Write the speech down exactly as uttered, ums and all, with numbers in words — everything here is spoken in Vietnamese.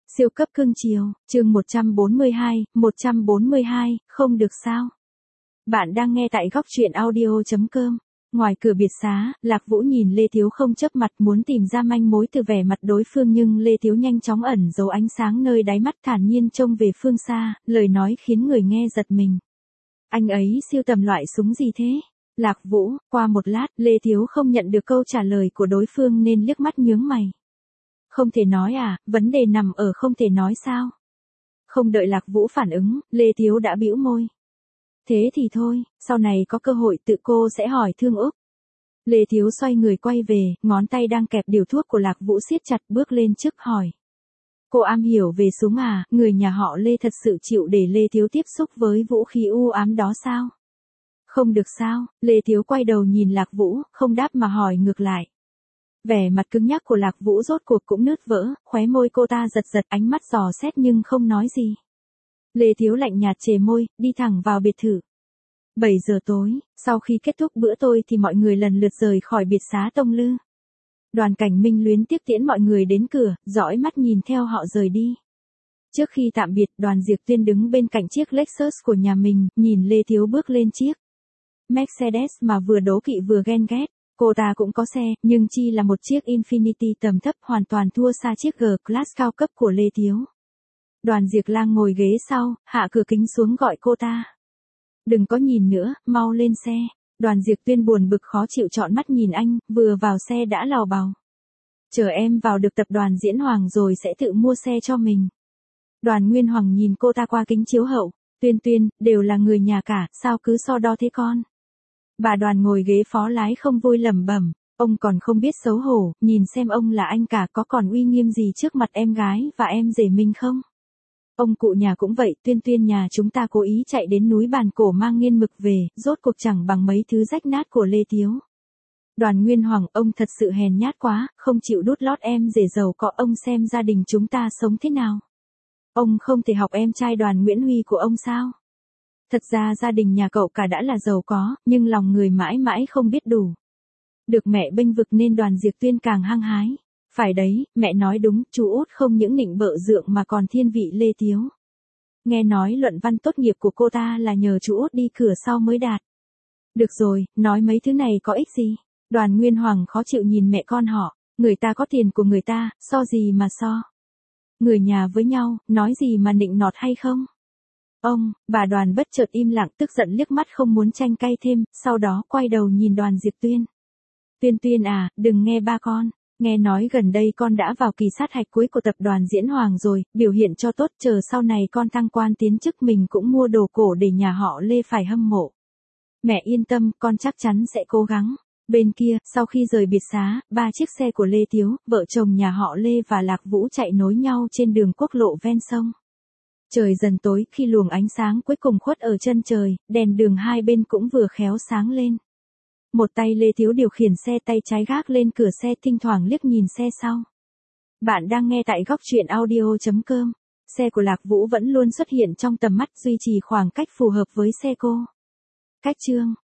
Siêu cấp cưng chiều, chương một trăm bốn mươi hai, một trăm bốn mươi hai, không được sao. Bạn đang nghe tại góc truyện audio chấm com. Ngoài cửa biệt xá, Lạc Vũ nhìn Lê Thiếu không chớp mặt muốn tìm ra manh mối từ vẻ mặt đối phương, nhưng Lê Thiếu nhanh chóng ẩn giấu ánh sáng nơi đáy mắt, thản nhiên trông về phương xa, lời nói khiến người nghe giật mình. Anh ấy siêu tầm loại súng gì thế? Lạc Vũ, qua một lát, Lê Thiếu không nhận được câu trả lời của đối phương nên liếc mắt nhướng mày. Không thể nói à, vấn đề nằm ở không thể nói sao? Không đợi Lạc Vũ phản ứng, Lê Thiếu đã bĩu môi. Thế thì thôi, sau này có cơ hội tự cô sẽ hỏi Thương Úc. Lê Thiếu xoay người quay về, ngón tay đang kẹp điều thuốc của Lạc Vũ siết chặt, bước lên trước hỏi. Cô am hiểu về súng à, người nhà họ Lê thật sự chịu để Lê Thiếu tiếp xúc với vũ khí u ám đó sao? Không được sao, Lê Thiếu quay đầu nhìn Lạc Vũ, không đáp mà hỏi ngược lại. Vẻ mặt cứng nhắc của Lạc Vũ rốt cuộc cũng nứt vỡ, khóe môi cô ta giật giật, ánh mắt dò xét nhưng không nói gì. Lê Thiếu lạnh nhạt chề môi, đi thẳng vào biệt thự. bảy giờ tối, sau khi kết thúc bữa tối thì mọi người lần lượt rời khỏi biệt xá Tông Lư. Đoàn Cảnh Minh luyến tiếc tiễn mọi người đến cửa, dõi mắt nhìn theo họ rời đi. Trước khi tạm biệt, Đoàn Diệp Tuyên đứng bên cạnh chiếc Lexus của nhà mình, nhìn Lê Thiếu bước lên chiếc Mercedes mà vừa đố kỵ vừa ghen ghét. Cô ta cũng có xe, nhưng chi là một chiếc Infiniti tầm thấp, hoàn toàn thua xa chiếc G-Class cao cấp của Lê Thiếu. Đoàn Diệp Lang ngồi ghế sau, hạ cửa kính xuống gọi cô ta. Đừng có nhìn nữa, mau lên xe. Đoàn Diệp Tuyên buồn bực khó chịu trọn mắt nhìn anh, vừa vào xe đã lào bào. Chờ em vào được tập đoàn Diễn Hoàng rồi sẽ tự mua xe cho mình. Đoàn Nguyên Hoàng nhìn cô ta qua kính chiếu hậu. Tuyên Tuyên, đều là người nhà cả, sao cứ so đo thế con? Bà Đoàn ngồi ghế phó lái không vui lẩm bẩm, ông còn không biết xấu hổ, nhìn xem ông là anh cả có còn uy nghiêm gì trước mặt em gái và em rể mình không? Ông cụ nhà cũng vậy, Tuyên Tuyên nhà chúng ta cố ý chạy đến núi Bàn Cổ mang nghiên mực về, rốt cuộc chẳng bằng mấy thứ rách nát của Lê Thiếu. Đoàn Nguyên Hoàng, ông thật sự hèn nhát quá, không chịu đút lót em rể giàu có, ông xem gia đình chúng ta sống thế nào. Ông không thể học em trai Đoàn Nguyễn Huy của ông sao? Thật ra gia đình nhà cậu cả đã là giàu có, nhưng lòng người mãi mãi không biết đủ. Được mẹ bênh vực nên Đoàn Diệp Tuyên càng hăng hái. Phải đấy, mẹ nói đúng, chú út không những nịnh bợ dượng mà còn thiên vị Lê Thiếu. Nghe nói luận văn tốt nghiệp của cô ta là nhờ chú út đi cửa sau mới đạt. Được rồi, nói mấy thứ này có ích gì? Đoàn Nguyên Hoàng khó chịu nhìn mẹ con họ, người ta có tiền của người ta, so gì mà so. Người nhà với nhau, nói gì mà nịnh nọt hay không? Ông, bà Đoàn bất chợt im lặng, tức giận liếc mắt không muốn tranh cãi thêm, sau đó quay đầu nhìn Đoàn Diệp Tuyên. Tuyên Tuyên à, đừng nghe ba con, nghe nói gần đây con đã vào kỳ sát hạch cuối của tập đoàn Diễn Hoàng rồi, biểu hiện cho tốt, chờ sau này con thăng quan tiến chức mình cũng mua đồ cổ để nhà họ Lê phải hâm mộ. Mẹ yên tâm, con chắc chắn sẽ cố gắng. Bên kia, sau khi rời biệt xá, ba chiếc xe của Lê Thiếu, vợ chồng nhà họ Lê và Lạc Vũ chạy nối nhau trên đường quốc lộ ven sông. Trời dần tối, khi luồng ánh sáng cuối cùng khuất ở chân trời, đèn đường hai bên cũng vừa khéo sáng lên. Một tay Lê Thiếu điều khiển xe, tay trái gác lên cửa xe, thỉnh thoảng liếc nhìn xe sau. Bạn đang nghe tại góc truyện audio chấm com. Xe của Lạc Vũ vẫn luôn xuất hiện trong tầm mắt, duy trì khoảng cách phù hợp với xe cô. Cách chương